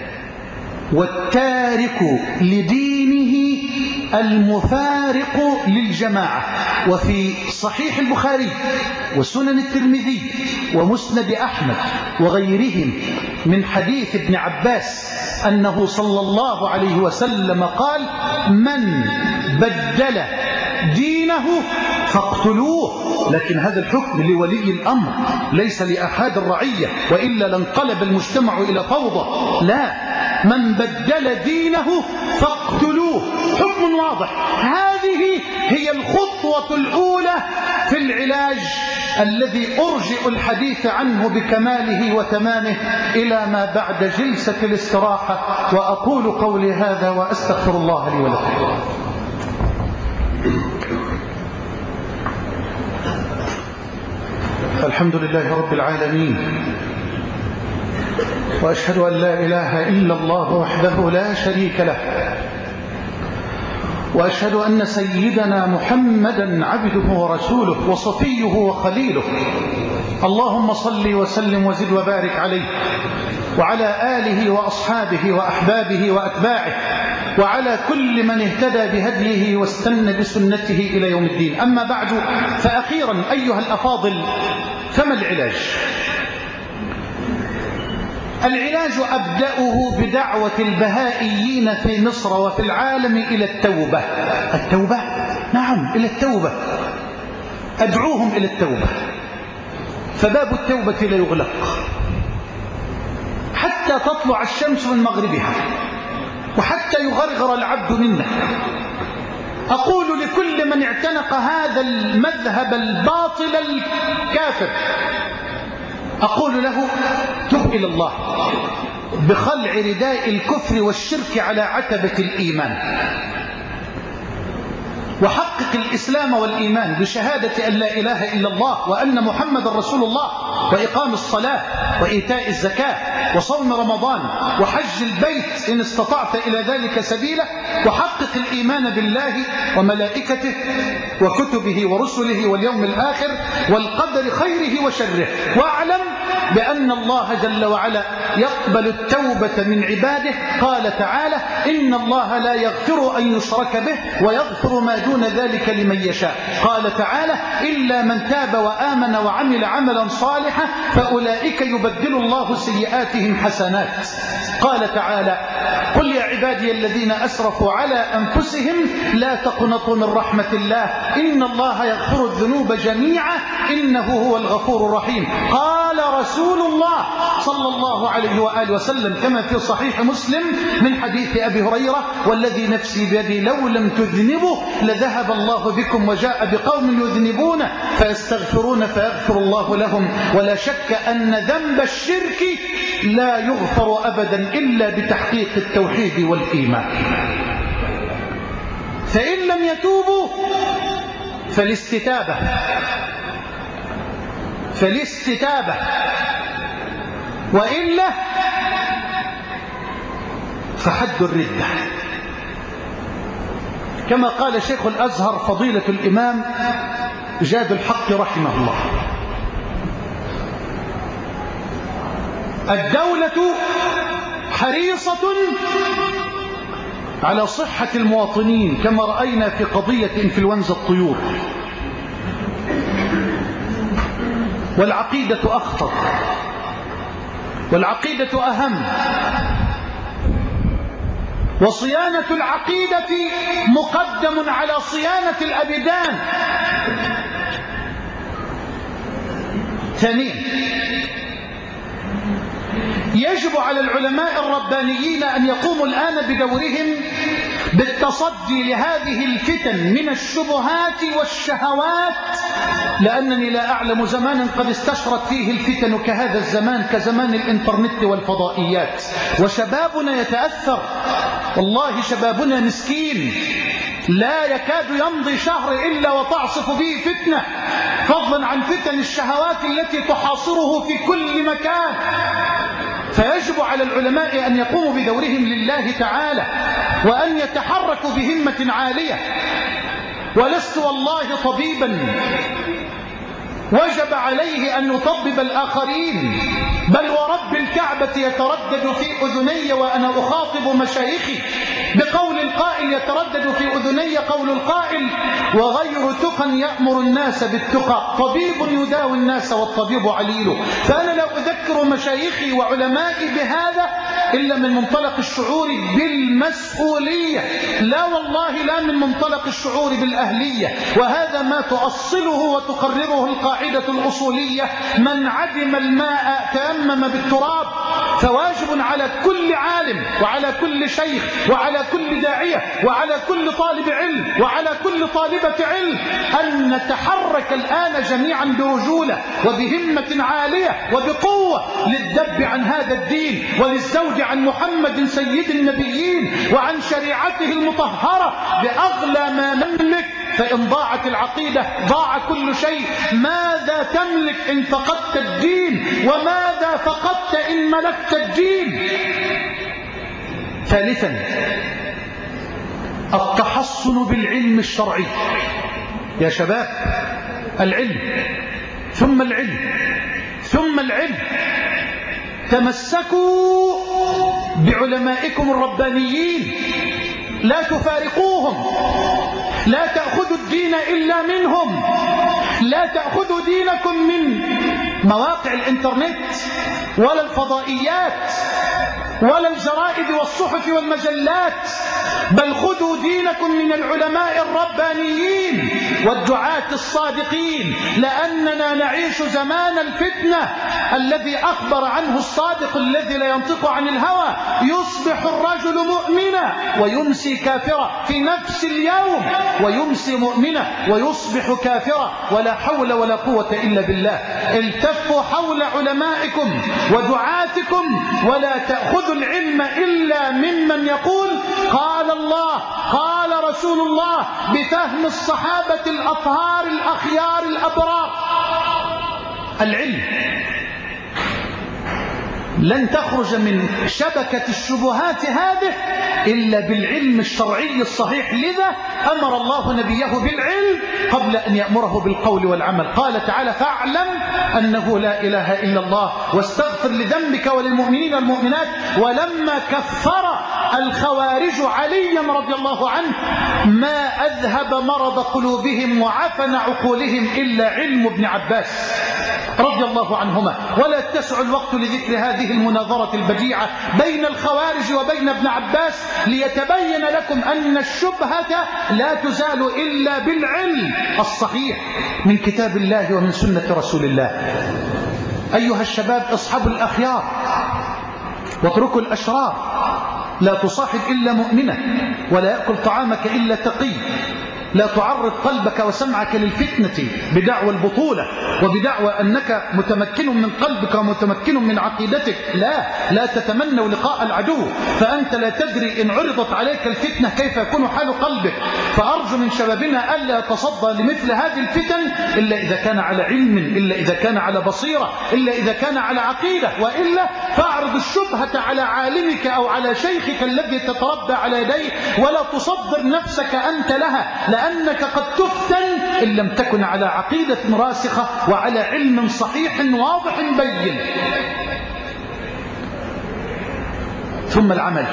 والتارك لدينه المفارق للجماعة. وفي صحيح البخاري وسنن الترمذي ومسند أحمد وغيرهم من حديث ابن عباس أنه صلى الله عليه وسلم قال: من بدل دينه فاقتلوه. لكن هذا الحكم لولي الأمر ليس لأحد الرعية، وإلا لانقلب المجتمع إلى فوضى. لا، من بدل دينه فاقتلوه، حكم واضح. هذه هي الخطوة الأولى في العلاج الذي أرجئ الحديث عنه بكماله وتمامه إلى ما بعد جلسة الاستراحة. وأقول قولي هذا وأستغفر الله لي ولكم. الحمد لله رب العالمين، وأشهد أن لا إله إلا الله وحده لا شريك له، وأشهد أن سيدنا محمدا عبده ورسوله وصفيه وخليله، اللهم صل وسلم وزد وبارك عليه وعلى آله وأصحابه وأحبابه وأتباعه وعلى كل من اهتدى بهديه واستنى بسنته إلى يوم الدين. أما بعد، فأخيرا أيها الأفاضل، فما العلاج؟ العلاج أبدأه بدعوة البهائيين في مصر وفي العالم إلى التوبة. التوبة؟ نعم، إلى التوبة. أدعوهم إلى التوبة، فباب التوبة لا يغلق حتى تطلع الشمس من مغربها وحتى يغرغر العبد منه. أقول لكل من اعتنق هذا المذهب الباطل الكافر، أقول له: تب إلى الله بخلع رداء الكفر والشرك على عتبة الإيمان، وحقق الإسلام والإيمان بشهادة أن لا إله إلا الله وأن محمد رسول الله، وإقام الصلاة وإيتاء الزكاة وصوم رمضان وحج البيت إن استطعت إلى ذلك سبيلا، وحقق الإيمان بالله وملائكته وكتبه ورسله واليوم الآخر والقدر خيره وشره، واعلم بأن الله جل وعلا يقبل التوبة من عباده. قال تعالى: إن الله لا يغفر أن يشرك به ويغفر ما دون ذلك لمن يشاء. قال تعالى: إلا من تاب وآمن وعمل عملا صالحا فأولئك يبدل الله سيئاتهم حسنات. قال تعالى: قل يا عبادي الذين أسرفوا على أنفسهم لا تقنطوا من رحمة الله إن الله يغفر الذنوب جميعا إنه هو الغفور الرحيم. قال رسول الله صلى الله عليه وآله وسلم كما في صحيح مسلم من حديث أبي هريرة: والذي نفسي بيدي لو لم تذنبوا لذهب الله بكم وجاء بقوم يذنبون فيستغفرون فيغفر الله لهم. ولا شك أن ذنب الشرك لا يغفر أبدا إلا بتحقيق التوحيد والإيمان. فإن لم يتوبوا فالاستتابة فالاستتابة وإلا فحد الردة، كما قال شيخ الأزهر فضيلة الإمام جاد الحق رحمه الله: الدولة حريصة على صحة المواطنين كما رأينا في قضية إنفلونزا الطيور، والعقيدة أخطر والعقيدة أهم، وصيانة العقيدة مقدم على صيانة الأبدان. ثانيا، يجب على العلماء الربانيين أن يقوموا الآن بدورهم بالتصدي لهذه الفتن من الشبهات والشهوات، لأنني لا أعلم زمانا قد استشرت فيه الفتن كهذا الزمان، كزمان الإنترنت والفضائيات، وشبابنا يتأثر. والله شبابنا مسكين لا يكاد يمضي شهر إلا وتعصف به فتنة، فضلا عن فتن الشهوات التي تحاصره في كل مكان. فيجب على العلماء أن يقوموا بدورهم لله تعالى وأن يتحركوا بهمة عالية. ولست والله طبيبا وجب عليه أن يطبب الآخرين، بل ورب الكعبة يتردد في أذني وأنا أخاطب مشايخي بقول القائل، يتردد في أذني قول القائل: وغير تقى يأمر الناس بالتقى، طبيب يداوي الناس والطبيب عليل. فأنا لا أذكر مشايخي وعلمائي بهذا إلا من منطلق الشعور بالمسؤولية، لا والله لا من منطلق الشعور بالأهلية. وهذا ما تؤصله وتقرره القاعدة الأصولية: من عدم الماء تيمم بالتراب. فواجب على كل عالم وعلى كل شيخ وعلى كل داعية وعلى كل طالب علم وعلى كل طالبة علم أن نتحرك الآن جميعا برجولة وبهمة عالية وبقوة للذب عن هذا الدين وللزوج عن محمد سيد النبيين وعن شريعته المطهرة بأغلى ما نملك. فإن ضاعت العقيدة ضاع كل شيء. ماذا تملك إن فقدت الدين؟ وماذا فقدت إن ملكت الدين؟ ثالثا، التحصن بالعلم الشرعي. يا شباب، العلم ثم العلم ثم العلم. تمسكوا بعلمائكم الربانيين، لا تفارقوهم، لا تأخذوا الدين إلا منهم، لا تأخذوا دينكم من مواقع الإنترنت ولا الفضائيات ولا الجرائد والصحف والمجلات، بل خذوا دينكم من العلماء الربانيين والدعاة الصادقين، لأننا نعيش زمان الفتنة الذي أخبر عنه الصادق الذي لا ينطق عن الهوى: يصبح الرجل مؤمنا ويمسي كافرا، في نفس اليوم، ويمسي مؤمنا ويصبح كافرا، ولا حول ولا قوة إلا بالله. التفوا حول علمائكم ودعاتكم، ولا تأخذوا العلم إلا ممن يقول قال الله قال رسول الله بفهم الصحابة الأطهار الأخيار الأبرار. العلم لن تخرج من شبكة الشبهات هذه إلا بالعلم الشرعي الصحيح. لذا أمر الله نبيه بالعلم قبل أن يأمره بالقول والعمل. قال تعالى: فاعلم أنه لا إله إلا الله واستغفر لذنبك وللمؤمنين والمؤمنات. ولما كفر الخوارج عليا رضي الله عنه ما أذهب مرض قلوبهم وعفن عقولهم إلا علم ابن عباس رضي الله عنهما. ولا يتسع الوقت لذكر هذه المناظرة البديعة بين الخوارج وبين ابن عباس ليتبين لكم أن الشبهة لا تزال إلا بالعلم الصحيح من كتاب الله ومن سنة رسول الله. أيها الشباب، اصحبوا الأخيار واتركوا الأشرار. لا تصاحب إلا مؤمنة، ولا يأكل طعامك إلا تقي. لا تعرض قلبك وسمعك للفتنة بدعوى البطولة وبدعوى أنك متمكن من قلبك ومتمكن من عقيدتك. لا لا تتمنوا لقاء العدو، فأنت لا تدري إن عرضت عليك الفتنة كيف يكون حال قلبك. فأرجو من شبابنا ألا يتصدى لمثل هذه الفتن إلا إذا كان على علم، إلا إذا كان على بصيرة، إلا إذا كان على عقيدة. وإلا فاعرض الشبهة على عالمك أو على شيخك الذي تتربى على يديه، ولا تصدر نفسك أنت لها، لأنك قد تفتن إن لم تكن على عقيدة راسخة وعلى علم صحيح واضح بين. ثم العمل،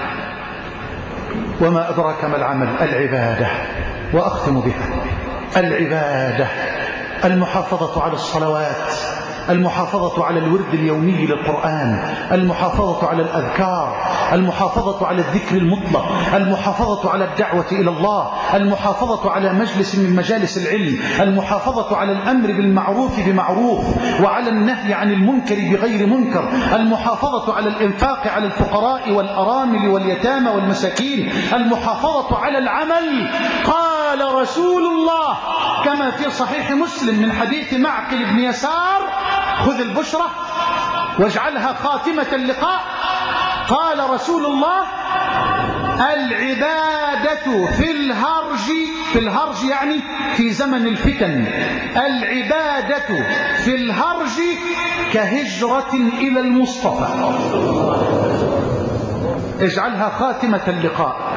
وما أدراك ما العمل؟ العبادة. وأختم بها: العبادة، المحافظة على الصلوات، المحافظة على الورد اليومي للقرآن، المحافظة على الأذكار، المحافظة على الذكر المطلق، المحافظة على الدعوة إلى الله، المحافظة على مجلس من مجالس العلم، المحافظة على الأمر بالمعروف بمعروف وعلى النهي عن المنكر بغير منكر، المحافظة على الإنفاق على الفقراء والأرامل واليتامى والمساكين، المحافظة على العمل. قال رسول الله كما في صحيح مسلم من حديث معقل بن يسار: خذ البشرة واجعلها خاتمة اللقاء. قال رسول الله: العبادة في الهرج، في الهرج يعني في زمن الفتن، العبادة في الهرج كهجرة إلى المصطفى. اجعلها خاتمة اللقاء.